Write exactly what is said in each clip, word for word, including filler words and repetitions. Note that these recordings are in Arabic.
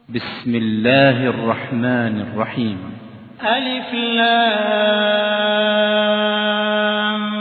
بسم الله الرحمن الرحيم. ألف لام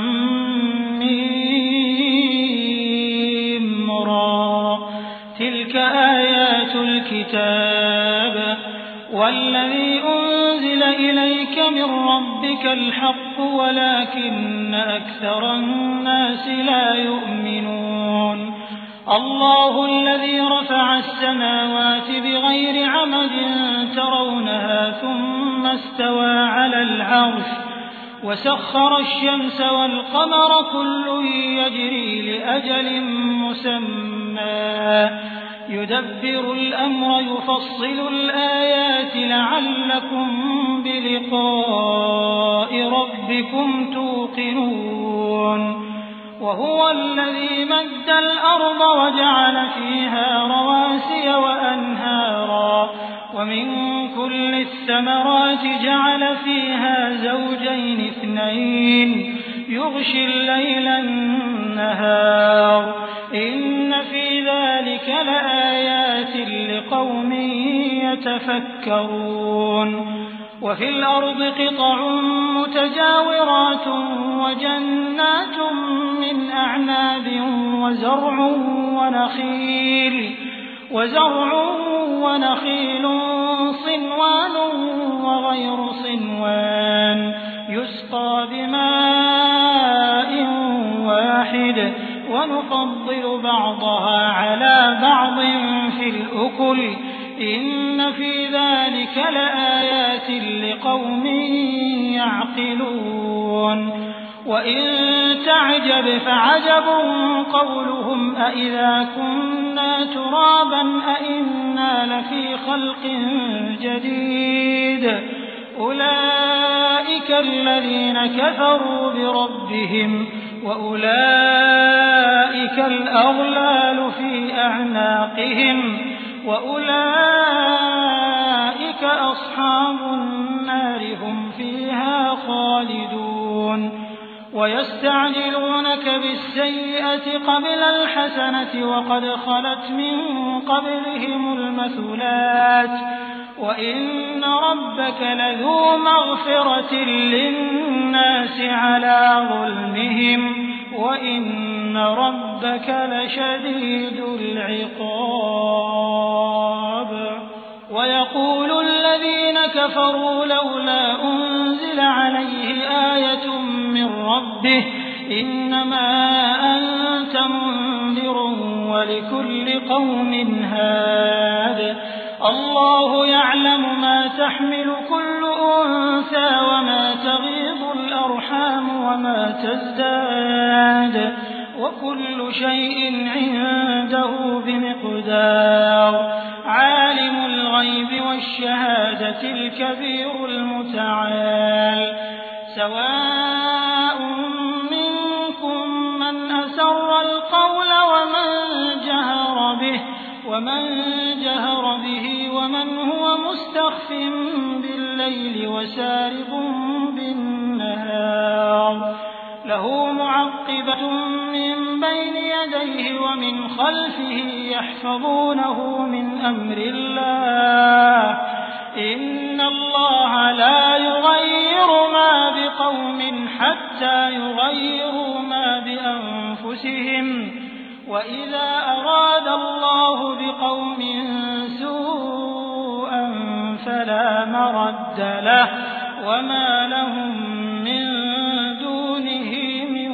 ميم را تلك آيات الكتاب والذي أنزل إليك من ربك الحق ولكن أكثر الناس لا يؤمنون. الله الذي رفع السماوات بغير عمد ترونها ثم استوى على العرش وسخر الشمس والقمر كل يجري لأجل مسمى يدبر الأمر يفصل الآيات لعلكم بلقاء ربكم توقنون. وهو الذي مد الأرض وجعل فيها رواسي وأنهارا ومن كل الثمرات جعل فيها زوجين اثنين يغشي الليل النهار إن في ذلك لآيات لقوم يتفكرون. وفي الأرض قطع متجاورات وجنات من أعناب وزرع ونخيل وزرع ونخيل صنوان وغير صنوان يسقى بماء واحد ونفضل بعضها على بعض في الأكل إن في ذلك لآيات لقوم يعقلون. وإن تعجب فعجب قولهم أإذا كنا ترابا أإنا لفي خلق جديد أولئك الذين كفروا بربهم وأولئك الأغلال في أعناقهم وأولئك أصحاب النار هم فيها خالدون. ويستعجلونك بالسيئة قبل الحسنة وقد خلت من قبلهم المثلات وإن ربك لذو مغفرة للناس على ظلمهم وإن ربك لشديد العقاب. ويقول الذين كفروا لولا أنزل عليه آية من ربه إنما أنت منذر ولكل قوم هاد الله يعلم ما تحمل كل أنثى وما تغيض الأرحام وما تزداد وكل شيء عنده بمقدار. عالم الغيب والشهادة الكبير المتعال. سواء منكم من أسر القول ومن جهر به ومن جهر به ومن هو مستخف بالليل وسارب بالنهار. له معقبة من بين يديه ومن خلفه يحفظونه من أمر الله إن الله لا يغير ما بقوم حتى يغيروا ما بأنفسهم وإذا أراد الله بقوم سوءا فلا مرد له وما لهم من دونه من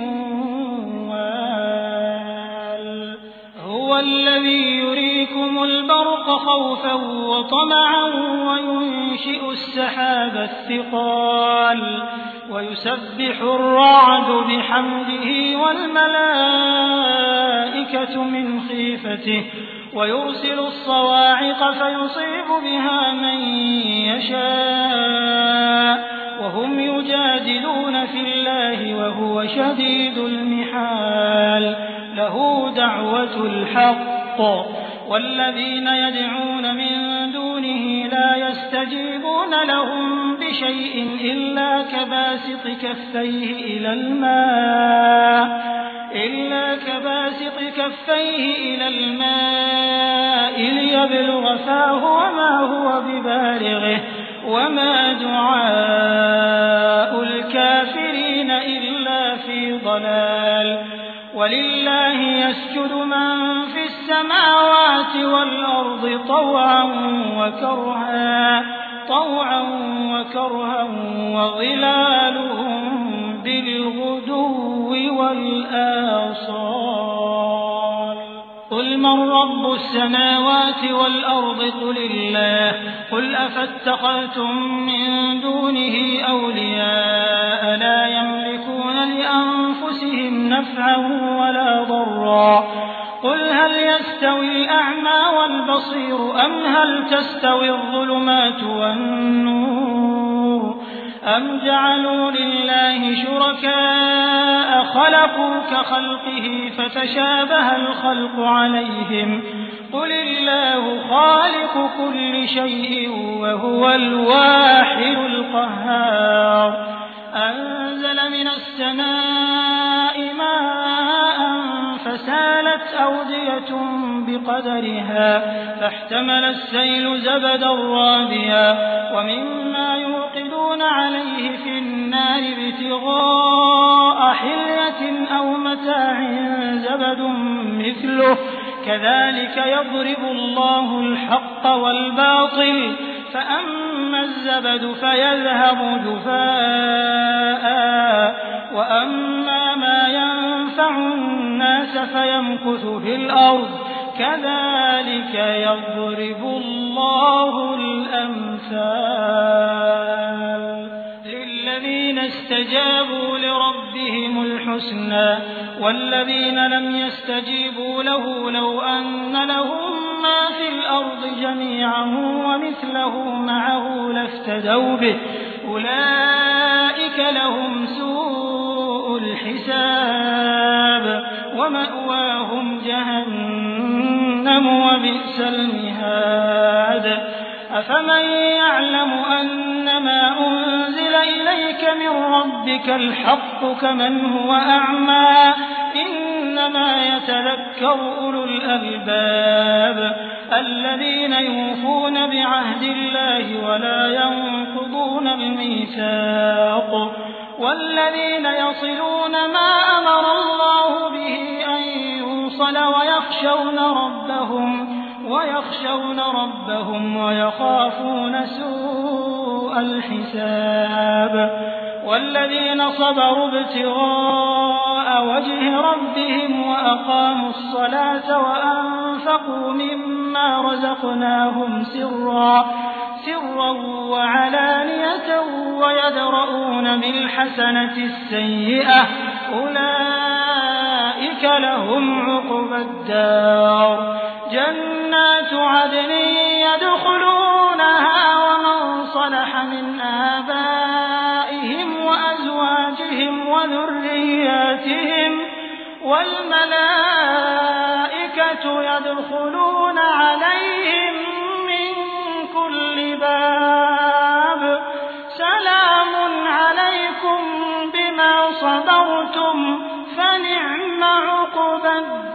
وال. هو الذي يريكم البرق خوفا وطمعا وينشئ السحاب الثقال ويسبح الرعد بحمده والملائكة من خيفته ويرسل الصواعق فيصيب بها من يشاء وهم يجادلون في الله وهو شديد المحال. له دعوة الحق والذين يدعون من دونه لا يستجيبون لهم بشيء إلا كباسط كفيه إلى الماء إلا كباسط كفيه إلى الماء ليبلغ فاه وما هو ببالغه وما دعاء الكافرين إلا في ضلال ولله يسجد من في السماوات والأرض طوعا وكرها طوعا وكرها وظلالهم بالغدو والآصال قل من رب السماوات والأرض قل الله قل أفاتخذتم من دونه أولياء لا يملكون لأنفسهم نفعا ولا ضرا قل هل يستوي الأعمى والبصير أم هل تستوي الظلمات والنور أم جعلوا لله شركاء خلقوا كخلقه فتشابه الخلق عليهم قل الله خالق كل شيء وهو الواحد القهار أنزل من السماء ماء فسالت أودية بقدرها فاحتمل السيل زبدا رابيا ومما يوقدون عليه في النار ابتغاء حلية أو متاع زبد مثله كذلك يضرب الله الحق والباطل فأما الزبد فيذهب جفاء وأما ما ينفع الناس فيمكث في الأرض كذلك يضرب الله الأمثال للذين استجابوا لربهم الحسنى والذين لم يستجيبوا له لو أن لهم ما في الأرض جميعا ومثله معه لافتدوا به أولئك لهم سوء الحساب ومأواهم جهنم وبئس المهاد أفمن يعلم أنما أنزل إليك من ربك الحق كمن هو أعمى إنما يتذكر أولو الألباب الذين يوفون بعهد الله ولا ينقضون الميثاق والذين يصلون ما أمر الله به أن يوصل ويخشون ربهم ويخشون ربهم ويخافون سوء الحساب والذين صبروا ابتغاء وجه ربهم وأقاموا الصلاة وأنفقوا مما رزقناهم سرا سرا وعلانية ويدرؤون بالحسنة السيئة أولئك لهم عقبى الدار جنات عدن يدخلونها ومن صلح من آبائهم وأزواجهم وذرياتهم والملائكة يدخلون عليهم من كل باب سلام عليكم بما صبرتم فنعم عقبى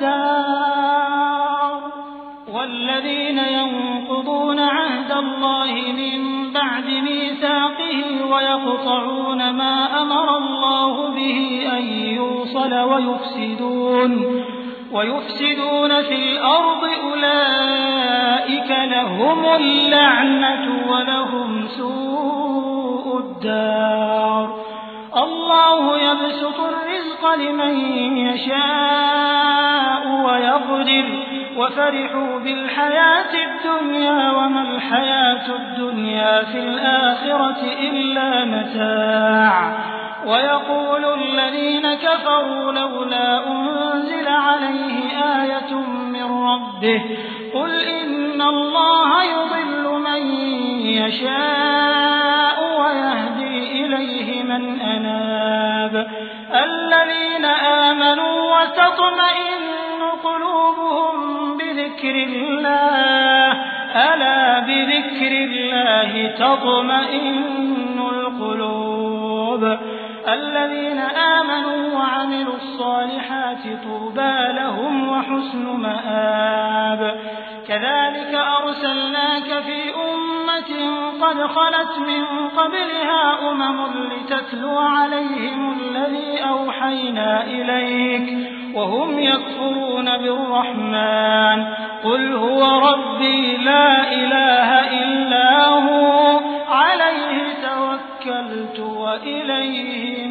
الدار والذين ينقضون عهد الله من بعد ميثاقه ويقطعون ما أمر الله به أن يوصل ويفسدون ويفسدون في الأرض أولئك لهم اللعنة ولهم سوء الدار الله يبسط الرزق لمن يشاء ويقدر وفرحوا بالحياة الدنيا وما الحياة الدنيا في الآخرة إلا متاع ويقول الذين كفروا لولا أنزل عليه آية من ربه قل إن الله يضل من يشاء ويهدي إليه من أناب الذين آمنوا وتطمئن قلوبهم بذكر الله ألا بذكر الله تطمئن القلوب الذين آمنوا وعملوا الصالحات طوبى لهم وحسن مآب كذلك أرسلناك في أمة قد خلت من قبلها أمم لتتلو عليهم الذي أوحينا إليك وهم يكفرون بالرحمن قل هو ربي لا إله إلا هو عليه توكلت وإليه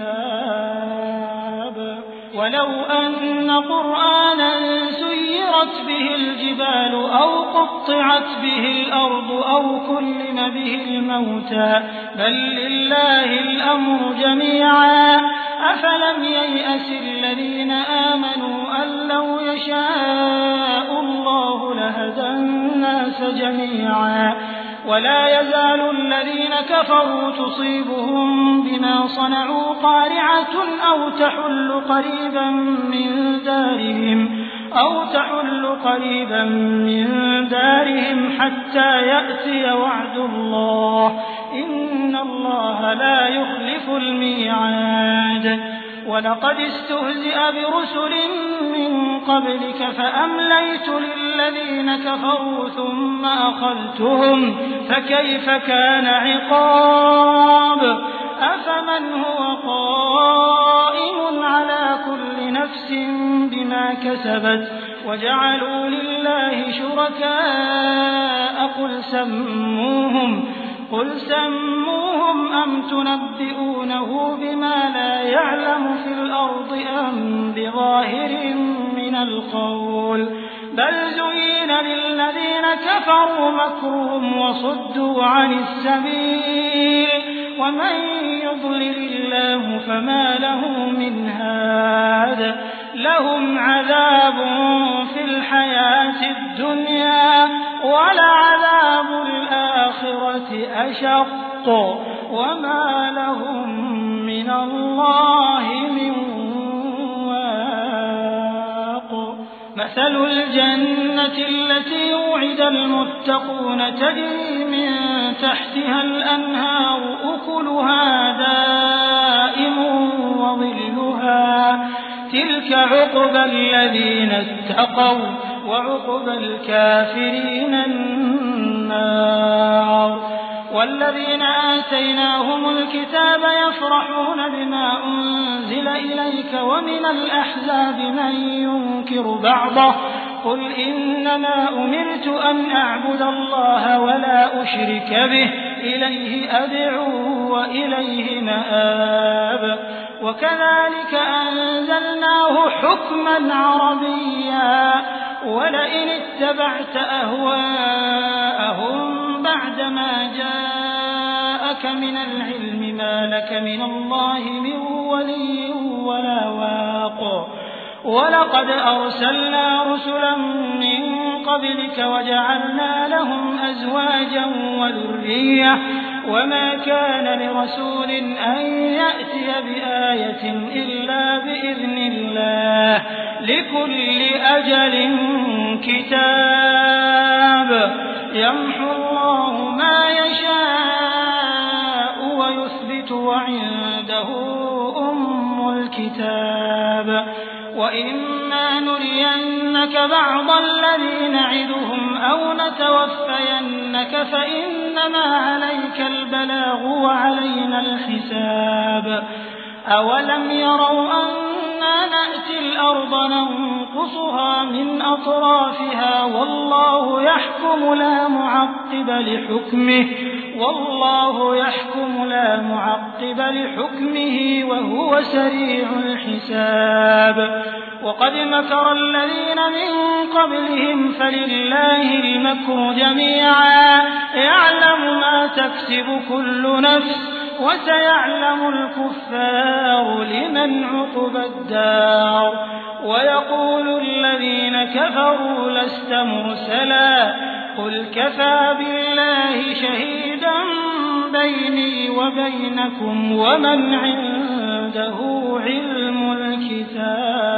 متاب ولو أن قرآنا سيرت به الجبال أو قطعت به الأرض أو كلم به الموتى بل لله الأمر جميعا أفلم ييأس الذين آمنوا أن لو يشاء الله لهدى الناس جميعا ولا يزال الذين كفروا تصيبهم بما صنعوا قارعة أو تحل قريبا من دارهم أو تحل قريبا من دارهم حتى يأتي وعد الله إن الله لا يخلف الميعاد ولقد استهزئ برسل من قبلك فأمليت للذين كفروا ثم أخذتهم فكيف كان عقاب أفمن هو قائم على كل نفس بما كسبت وجعلوا لله شركاء قل سموهم قل سموهم أم تنبئونه بما لا يعلم في الأرض أم بظاهر من القول بل زين للذين كفروا مكرهم وصدوا عن السبيل ومن يضلل الله فما له من هاد لهم عذاب في الحياة الدنيا ولعذاب الآخرة أشق وما لهم من الله من واق مثل الجنة التي وعد المتقون تجري من تحتها الأنهار أكلها دائم وظلها تلك عقبى الذين اتقوا وعقبى الكافرين النار والذين آتيناهم الكتاب يفرحون بما أنزل إليك ومن الأحزاب من ينكر بعضه قل إنما أمرت أن أعبد الله ولا أشرك به إليه أدعو وإليه مآب وكذلك أنزلناه حكما عربيا ولئن اتبعت أهواءهم بعدما جاءك من العلم ما لك من الله من ولي ولا واق ولقد أرسلنا رسلا من قبلك وجعلنا لهم أزواجا وذرية وما كان لرسول أن يأتي بآية إلا بإذن الله لكل أجل كتاب يمحو الله ما يشاء ويثبت وعنده أم الكتاب وإما نرينك بعض الذي نعدهم أو نتوفينك فإنما عليك البلاغ وعلينا الحساب أولم يروا أنا نأتي الأرض ننقصها من أطرافها والله يحكم لا معقب لحكمه والله يحكم لا معقب لحكمه وهو سريع الحساب وقد مكر الذين من قبلهم فلله المكر جميعا يعلم ما تكسب كل نفس وسيعلم الكفار لمن عقبى الدار ويقول الذين كفروا لست مرسلا قل كفى بالله شهيدا بيني وبينكم ومن عنده علم الكتاب